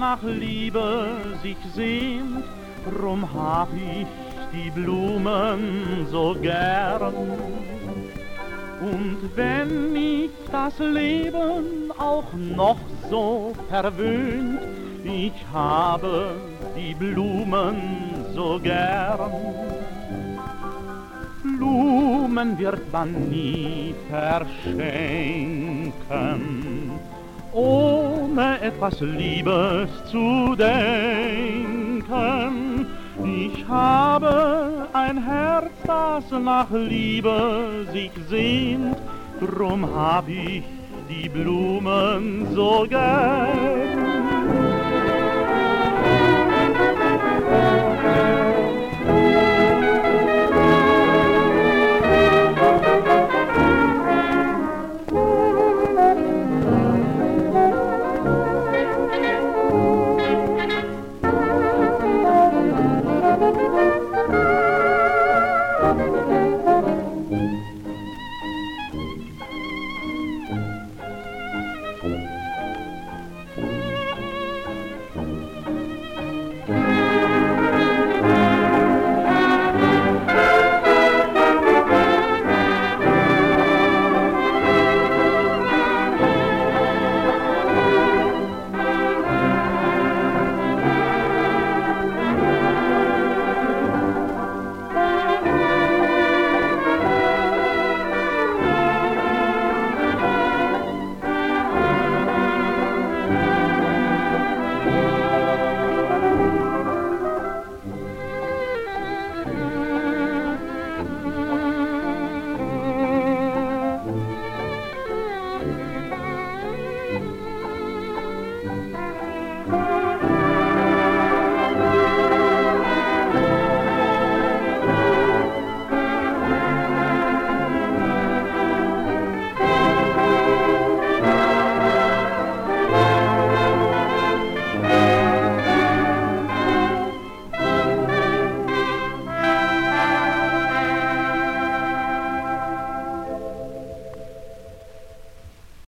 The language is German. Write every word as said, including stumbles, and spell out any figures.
nach Liebe sich sehnt, drum hab ich die Blumen so gern. Und wenn mich das Leben auch noch so verwöhnt, ich habe die Blumen so gern. Blumen wird man nie verschenken, ohne etwas Liebes zu denken. Ich habe ein Herz, das nach Liebe sich sehnt, drum hab ich die Blumen so gern.